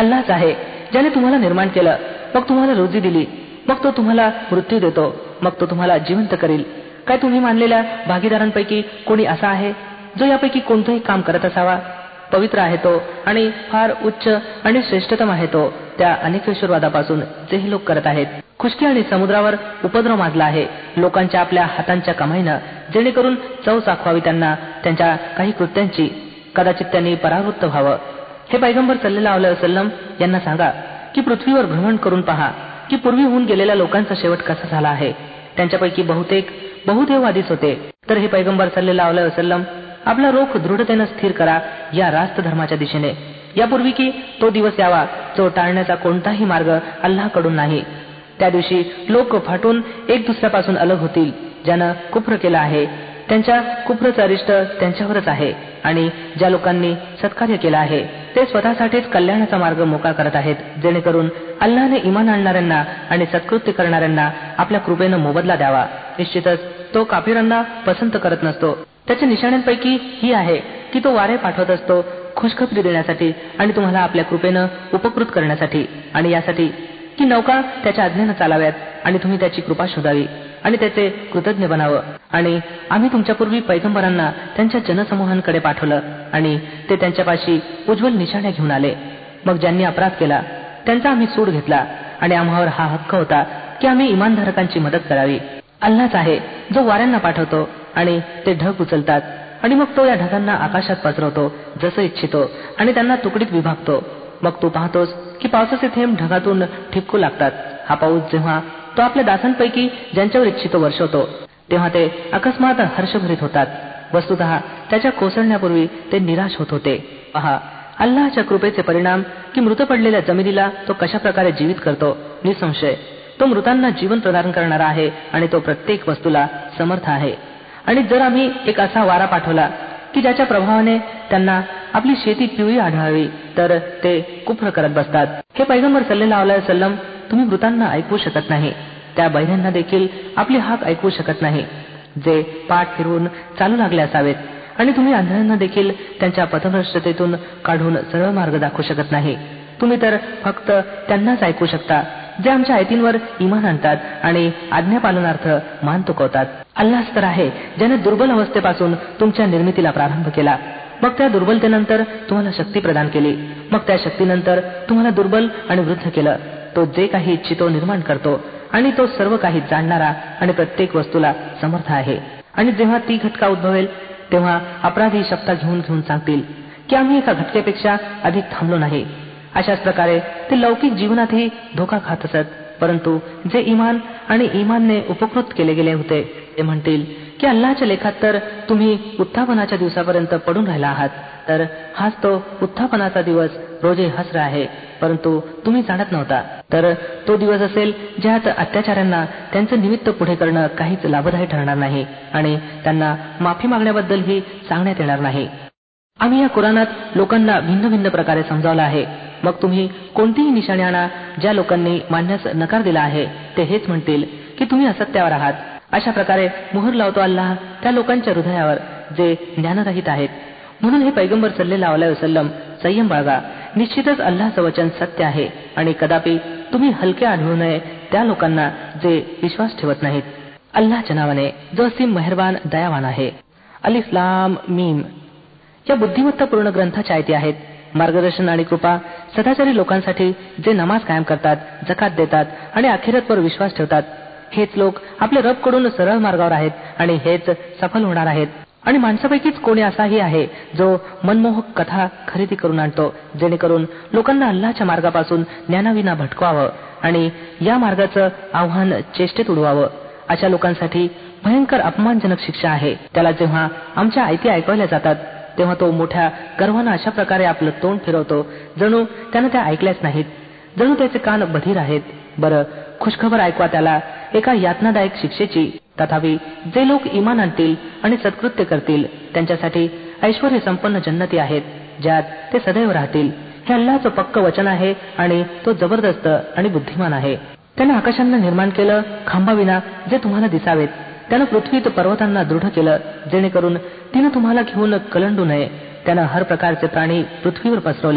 अल्लाच आहे ज्याने तुम्हाला निर्माण केलं, मग तुम्हाला रोजी दिली, मग तो तुम्हाला मृत्यू देतो, मग तो तुम्हाला जिवंत करील. काय तुम्ही मानलेल्या भागीदारांपैकी कोणी असा आहे जो यापैकी कोणतंही काम करत असावा? पवित्र आहे तो आणि फार उच्च आणि श्रेष्ठतम आहे तो त्या अनेकेश्वरवादापासून जे हे लोक करत आहेत. खुशकी आणि समुद्रावर उपद्रव माजला आहे लोकांच्या आपल्या हातांच्या कमाईनं, जेणेकरून चव चाखवावी त्यांना त्यांच्या काही कृत्यांची. कदाचित त्यांनी परावृत्त व्हावं. हे पैगंबर सल्लल्लाहु अलैहि वसल्लम यांना सांगा की पृथ्वीवर भ्रमण करून पहा की पूर्वी होऊन गेलेल्या लोकांचा शेवट कसा झाला आहे. त्यांच्यापैकी बहुतेक बहुदेववादीच होते. तर हे पैगंबर सल्लल्लाहु अलैहि वसल्लम, आपला रोख दृढतेनं स्थिर करा या रास्त धर्माच्या दिशेने, यापूर्वी की तो दिवस यावा जो टाळण्याचा कोणताही मार्ग अल्लाहकडून नाही. त्या दिवशी लोक फाटून एक दुसऱ्यापासून अलग होतील. ज्यानं कुफ्र केला आहे त्यांच्या कुफ्रचं अरिष्ट त्यांच्यावरच आहे, आणि ज्या लोकांनी सत्कार्य केलं आहे ते स्वतःसाठीच कल्याणाचा मार्ग मोकळा करत आहेत, जेणेकरून अल्लाहने इमान आणणाऱ्यांना आणि सत्कृत्य करणाऱ्यांना आपल्या कृपेनं मोबदला द्यावा. निश्चितच तो काफिरांना पसंत करत नसतो. त्याच्या निशाण्यांपैकी ही आहे की तो वारे पाठवत असतो खुशखबरी देण्यासाठी आणि तुम्हाला आपल्या कृपेनं उपकृत करण्यासाठी, आणि यासाठी की नौका त्याच्या आज्ञेनं चालाव्यात आणि तुम्ही त्याची कृपा शोधावी आणि त्याचे कृतज्ञ बनावं. आणि आम्ही तुमच्यापूर्वी पैगंबरांना त्यांच्या जनसमूहांकडे पाठवलं आणि ते त्यांच्यापाशी उज्ज्वल निशाण्या घेऊन आले. मग ज्यांनी अपराध केला त्यांचा आम्ही सूड घेतला, आणि आम्हावर हा हक्क होता की आम्ही इमानधारकांची मदत करावी. अल्लाच आहे जो वाऱ्यांना पाठवतो आणि ते ढग उचलतात, आणि मग तो या ढगांना आकाशात पसरवतो जसं इच्छितो आणि त्यांना तुकडीत विभागतो. मग तू पाहतोस की पावसाचे थेंब ढगातून ठिपकू लागतात. हा पाऊस जेव्हा तो आपल्या दासांपैकी ज्यांच्यावर इच्छितो वर्षवतो तेव्हा ते अकस्मात हर्षभरीत होतात. वस्तुतः त्याच्या कोसळण्यापूर्वी ते निराश होत होते. पहा अल्लाहच्या कृपेचे परिणाम की मृत पडलेल्या जमिनीला तो कशा प्रकारे जीवित करतो. निसंशय तो मृतांना जीवन प्रदान करणारा आहे आणि तो प्रत्येक वस्तूला समर्थ आहे. आणि जर आम्ही एक असा वारा पाठवला की ज्याच्या प्रभावाने त्यांना आपली शेती पिवळी आढळावी तर ते कुफ्र करत बसतात. हे पैगंबर सल्लल्लाहु अलैहि वसल्लम, तुम्ही मृतांना ऐकवू शकत नाही, त्या बैऱ्यांना देखील आपली हाक ऐकवू शकत नाही जे पाठ फिरवून चालू लागले असावेत, आणि तुम्ही आंधळ्यांना देखील त्यांच्या पथभ्रष्टतेतून काढून सरळ मार्ग दाखवू शकत नाही. तुम्ही तर फक्त त्यांनाच ऐकू शकता जे आमच्या आयतींवर इमान आणतात आणि आज्ञापालनार्थ मान तुकवतात. अल्लाहच तर आहे ज्याने दुर्बल अवस्थेपासून तुमच्या निर्मितीला प्रारंभ केला, मग त्या दुर्बलतेनंतर तुम्हाला शक्ती प्रदान केली, मग त्या शक्तीनंतर तुम्हाला दुर्बल आणि वृद्ध केलं. तो जे काही इच्छितो निर्माण करतो, आणि तो सर्व काही जाणणारा आणि प्रत्येक वस्तूला समर्थ आहे. आणि जेव्हा ती घटका उद्भवेल तेव्हा अपराधी शब्द घेऊन सांगतील की आम्ही एका घटकेपेक्षा अधिक थांबलो नाही. अशाच प्रकारे ते लौकिक जीवनातही धोका खात असत. परंतु जे इमान आणि इमानने उपकृत केले गेले होते ते म्हणतील की अल्लाहच्या लेखात तर तुम्ही उत्थापनाच्या दिवसापर्यंत पडून राहिला आहात, तर हाच तो उत्थापनाचा दिवस रोजे हसर आहे, परंतु तुम्ही जाणत नव्हता. तर तो दिवस असेल ज्यात अत्याचाऱ्यांना त्यांचं निमित्त पुढे करणं काहीच लाभदायी ठरणार नाही आणि त्यांना माफी मागण्याबद्दलही सांगण्यात येणार नाही. आम्ही या कुराणात लोकांना भिन्न भिन्न प्रकारे समजावलं आहे. मग तुम्ही कोणतीही निशाणी आणा. ज्या लोकांनी मानण्यास नकार दिला आहे ते हेच म्हणतील की तुम्ही असत्यावर आहात. अशा प्रकारे मोहर लावतो अल्लाह त्या लोकांच्या हृदयावर जे ज्ञानरहित आहेत. म्हणून हे पैगंबर सल्लल्लाहु अलैहि वसल्लम, संयम बाळगा. निश्चितच अल्लाहचं वचन सत्य आहे, आणि कदापि तुम्ही हलके आढळू नये त्या लोकांना जे विश्वास ठेवत नाहीत. अल्लाहच्या नावाने जो असीम मेहरबान दयावान आहे. अलिफ लाम मीम या बुद्धिमत्तापूर्ण ग्रंथाच्या आयती आहेत. मार्गदर्शन आणि कृपा सदाचारी लोकांसाठी जे नमाज कायम करतात, जकात देतात आणि आखिरतवर विश्वास ठेवतात. हेच लोक आपल्या रबकडून सरळ मार्गावर आहेत आणि हेच सफल होणार आहेत. आणि माणसापैकीच कोणी असाही आहे जो मनमोहक कथा खरेदी करून आणतो, जेणेकरून लोकांना अल्लाहच्या मार्गापासून ज्ञानाविना भटकवावं आणि या मार्गाचं आव्हान चेष्टेत उडवावं. अशा लोकांसाठी भयंकर अपमानजनक शिक्षा आहे. त्याला जेव्हा आमच्या आयती ऐकवल्या जातात तेव्हा तो मोठ्या गर्वानं अशा प्रकारे आपलं तोंड फिरवतो जणू त्यानं त्या ऐकल्याच नाहीत, जणू त्याचे कान बधीर आहेत. बरं, खुशखबर ऐकवा त्याला एका यातनादायक शिक्षेची. तथापि जे लोक इमान आणतील आणि सत्कृत्य करतील त्यांच्यासाठी ऐश्वर्य संपन्न जन्नती आहेत ज्यात ते सदैव राहतील. हे अल्लाहचं पक्क वचन आहे आणि तो जबरदस्त आणि बुद्धिमान आहे. त्यानं आकाशांना निर्माण केलं खांबाविना जे तुम्हाला दिसावेत. त्यानं पृथ्वीत पर्वतांना दृढ केलं जेणेकरून तिनं तुम्हाला घेऊन कलंडू नये. त्यानं हर प्रकारचे प्राणी पृथ्वीवर पसरवले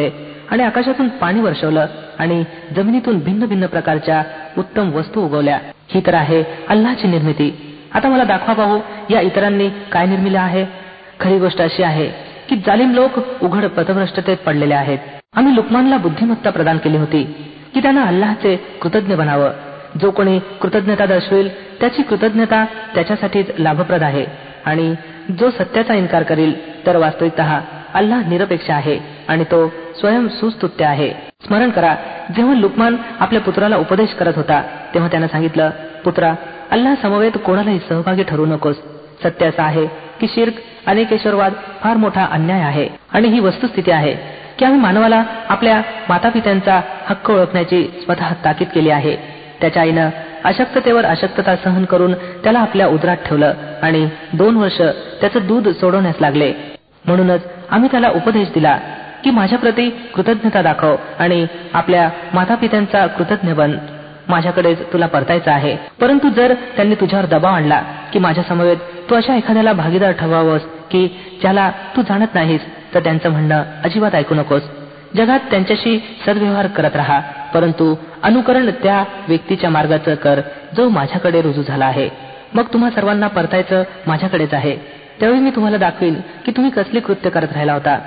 आणि आकाशातून पाणी वर्षवलं आणि जमिनीतून भिन्न भिन्न प्रकारच्या उत्तम वस्तू उगवल्या. ही तर आहे अल्लाची निर्मिती. आता मला दाखवा पाहू या इतरांनी काय निर्मिलं आहे. खरी गोष्ट अशी आहे की जालिम लोक उघड पथभ्रष्टतेत पडलेले आहेत. आम्ही लुकमानला बुद्धिमत्ता प्रदान केली होती की त्यानं अल्लाहचे कृतज्ञ बनावं. जो कोणी कृतज्ञता दर्शवेल त्याची कृतज्ञता त्याच्यासाठीच लाभप्रद आहे आणि जो सत्याचा इन्कार करेल तर वास्तविकतः अल्लाह निरपेक्ष आहे आणि तो स्वयं सुस्तुत्य आहे. स्मरण करा, जेव्हा लुकमान आपल्या पुत्राला उपदेश करत होता तेव्हा त्यानं सांगितलं, पुत्रा, अल्लाह समवेत कोणालाही सहभागी ठरू नकोस. सत्य असं आहे की शिर्क, अनेकेश्वरवाद फार मोठा अन्याय आहे आणि ही वस्तुस्थिती आहे की आम्ही मानवाला आपल्या मातापित्यांचा हक्क ओळखण्याची स्वतः ताकीद केली आहे. त्याच्या आईनं अशक्ततेवर अशक्तता सहन करून त्याला आपल्या उदरात ठेवलं आणि 2 वर्ष त्याचं दूध सोडवण्यास लागले. म्हणूनच आम्ही त्याला उपदेश दिला की माझ्याप्रती कृतज्ञता दाखव आणि आपल्या मातापित्यांचा कृतज्ञ बन. माझ्याकडेच तुला परतायचं आहे. परंतु जर त्यांनी तुझ्यावर दबाव आणला की माझ्या समवेत तू अशा एखाद्याला भागीदार ठरवावंस की ज्याला तू जाणत नाहीस, तर त्यांचं म्हणणं अजिबात ऐकू नकोस. जगात त्यांच्याशी सद्व्यवहार करत राहा, परंतु अनुकरण त्या व्यक्तीच्या मार्गाचं कर जो माझ्याकडे रुजू झाला आहे. मग तुम्हा सर्वांना परतायचं माझ्याकडेच आहे. त्यावेळी मी तुम्हाला दाखवीन की तुम्ही कसले कृत्य करत राहिला होता.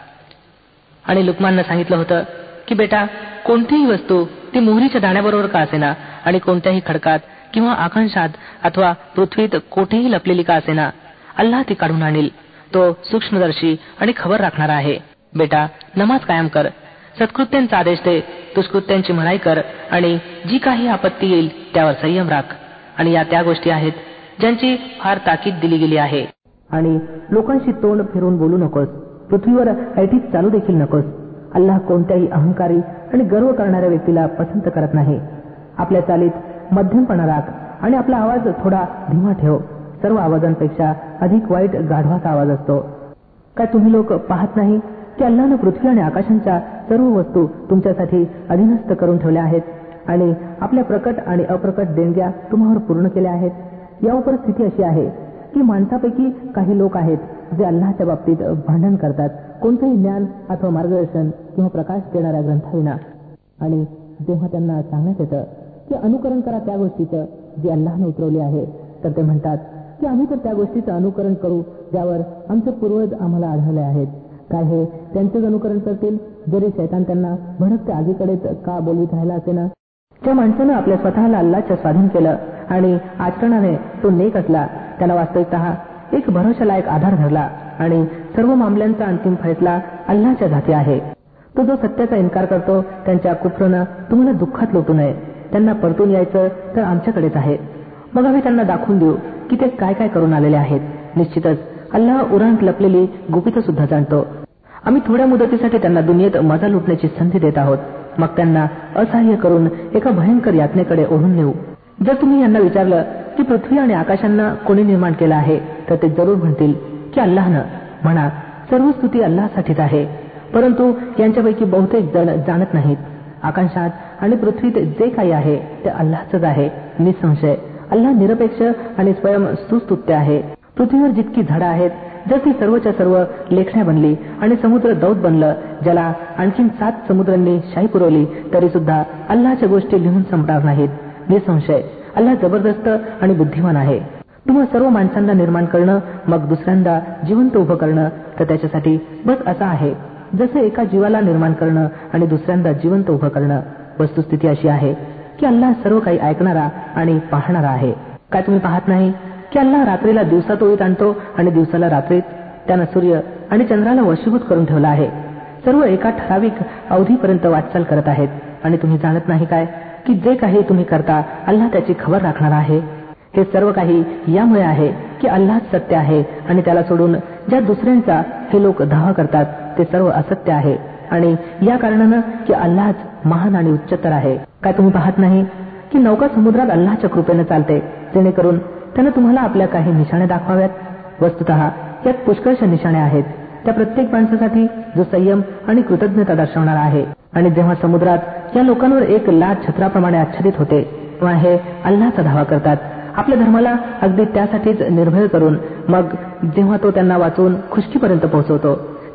आणि लुकमाननं सांगितलं होतं की बेटा, कोणतीही वस्तू ती मोहरीच्या दाण्याबरोबर का असेना आणि कोणत्याही खडकात किंवा आकाशात अथवा पृथ्वीत कोठेही लपलेली का असेना, अल्लाह ती काढून आणील. तो सूक्ष्मदर्शी आणि खबर राखणारा आहे. बेटा, नमाज कायम कर, सत्कृत्यांचा आदेश दे, दुष्कृत्यांची मनाई कर आणि जी काही आपत्ती येईल त्यावर संयम राख. आणि या त्या गोष्टी आहेत ज्यांची फार ताकीद दिली गेली आहे. आणि लोकांशी तोंड फिरून बोलू नकोस, पृथ्वीवर ऐटीत चालू देखील नकोस. अल्लाह कोणत्याही अहंकारी आणि गर्व करणाऱ्या व्यक्तीला पसंत करत नाही. आपल्या चालीत मध्यमपणा राख आणि आपला आवाज थोडा धीमा ठेव. सर्व आवाजांपेक्षा अधिक वाईट गाढवाचा आवाज असतो. काय तुम्ही लोक पाहत नाही की अल्लाहनं पृथ्वी आणि आकाशांच्या सर्व वस्तू तुमच्यासाठी अधीनस्थ करून ठेवल्या आहेत आणि आपल्या प्रकट आणि अप्रकट देणग्या तुम्हावर पूर्ण केल्या आहेत. यावर स्थिती अशी आहे की माणसापैकी काही लोक आहेत जे अल्लाहच्या बाबतीत भांडण करतात, कोणतंही ज्ञान अथवा मार्गदर्शन किंवा प्रकाश देणाऱ्या ग्रंथाविना. आणि जेव्हा त्यांना सांगण्यात येतं की अनुकरण करा त्या गोष्टीचं जी अल्लाहनं उतरवली आहे, तर ते म्हणतात की आम्ही तर त्या गोष्टीचं अनुकरण करू ज्यावर आमचे पूर्वज आम्हाला आढळले आहेत. काय हे त्यांचेच अनुकरण करतील जरी शैतान त्यांना भडकत्या आगीकडेच का बोलवीत राहिला असेना. ज्या माणसानं आपल्या स्वतःला अल्लाहच्या स्वाधीन केलं आणि आचरणाने तो नेक असला, त्याला वास्तविकतः एक भरोशालायक आधार धरला आणि सर्व मामल्यांचा अंतिम फैसला अल्लाहच्या हाती आहे. तो जो सत्याचा इन्कार करतो त्यांच्या कुफ्रनं तुम्हाला दुःखात लोटू नये. त्यांना परतून यायचं तर आमच्याकडेच आहे. मग आम्ही त्यांना दाखवून देऊ की ते काय काय करून आलेले आहेत. निश्चितच अल्लाह उरांत लपलेली गुपितं सुद्धा जाणतो. आम्ही थोड्या मुदतीसाठी त्यांना दुनियेत मजा लुटण्याची संधी देत आहोत, मग त्यांना असहाय्य करून एका भयंकर यातनेकडे ओढून नेऊ. जर तुम्ही यांना विचारलं की पृथ्वी आणि आकाशांना कोणी निर्माण केलं आहे, तर ते जरूर म्हणतील की अल्लाहनं. म्हणा, सर्व स्तुती अल्लाहसाठीच आहे, परंतु यांच्यापैकी बहुतेक जण जाणत नाहीत. आकाशात आणि पृथ्वीत जे काही आहे ते अल्लाहचंच आहे. निसंशय अल्लाह निरपेक्ष आणि स्वयं सुस्तुत्य आहे. पृथ्वीवर जितकी झाडं आहेत, जर ती सर्वच्या सर्व लेखण्या बनली आणि समुद्र दौत बनलं, ज्याला आणखीन 7 समुद्रांनी शाई पुरवली, तरी सुद्धा अल्लाहच्या गोष्टी लिहून संपणार नाहीत. निसंशय अल्लाह जबरदस्त आणि बुद्धिमान आहे. तुम्हा सर्व माणसांना निर्माण करणं, मग दुसऱ्यांदा जिवंत उभं करणं, तर त्याच्यासाठी बस असं आहे जसं एका जीवाला निर्माण करणं आणि दुसऱ्यांदा जिवंत उभं करणं. वस्तुस्थिती अशी आहे की अल्लाह सर्व काही ऐकणारा आणि पाहणारा आहे. काय तुम्ही पाहत नाही की अल्लाह रात्रीला दिवसात ओळीत आणतो आणि दिवसाला रात्रीत? त्यानं सूर्य आणि चंद्राला वशीभूत करून ठेवलं आहे. सर्व एका ठराविक अवधीपर्यंत वाटचाल करत आहेत. आणि तुम्ही जाणत नाही काय की जे काही तुम्ही करता अल्लाह त्याची खबर राखणार आहे. हे सर्व काही यामुळे आहे की अल्लाह सत्य आहे आणि त्याला सोडून ज्या दुसऱ्यांचा हे लोक दावा करतात ते सर्व असत्य आहे. आणि या कारणानं की अल्लाहच महान आणि उच्चतर आहे. काय तुम्ही पाहत नाही की नौका समुद्रात अल्लाहच्या कृपेनं चालते, जेणेकरून त्यानं तुम्हाला आपल्या काही निशाण्या दाखवाव्यात. वस्तुतः यात पुष्कळशा निशाण्या आहेत त्या प्रत्येक माणसासाठी जो संयम आणि कृतज्ञता दर्शवणारा आहे. आणि जेव्हा समुद्रात या लोकांवर एक लाट छत्राप्रमाणे आच्छादित होते, तेव्हा हे अल्लाहचा धावा करतात, आपल्या धर्माला अगदी त्यासाठीच निर्भय करून. मग जेव्हा तो त्यांना वाचवून खुशकीपर्यंत पोहोचवतो,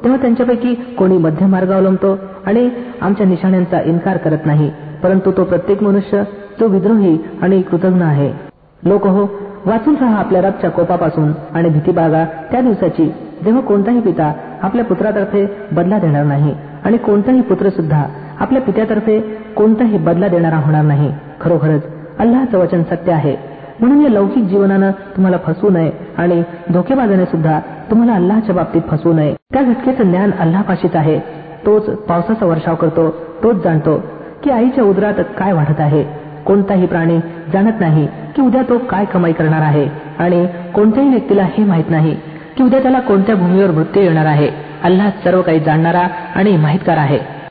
तेव्हा त्यांच्यापैकी कोणी मध्यम मार्ग अवलंबतो आणि आमच्या निशाण्यांचा इन्कार करत नाही, परंतु तो प्रत्येक मनुष्य जो विद्रोही आणि कृतज्ञ आहे. लोक हो, वाचून राहा आपल्या रबच्या कोपापासून आणि भीती बाळगा त्या दिवसाची जेव्हा कोणताही पिता आपल्या पुत्रातर्फे बदला देणार नाही आणि कोणताही पुत्र सुद्धा आपल्या पित्यातर्फे कोणताही बदला देणारा होणार नाही. खरोखरच अल्लाहचं वचन सत्य आहे. म्हणून या लौकिक जीवनानं तुम्हाला फसवू नये आणि धोकेबाजाने सुद्धा तुम्हाला अल्लाहच्या बाबतीत फसवू नये. त्या घटकेचं ज्ञान अल्लाहपाशीच आहे. तोच पावसाचा वर्षाव करतो, तोच जाणतो की आईच्या उदरात काय वाढत आहे. कोणताही प्राणी जाणत नाही की उद्या तो काय कमाई करणार आहे आणि कोणत्याही व्यक्तीला हे माहीत नाही की उद्या त्याला कोणत्या भूमीवर मृत्यू येणार आहे. अल्लाह सर्व काही जाणणारा आणि माहितगार आहे.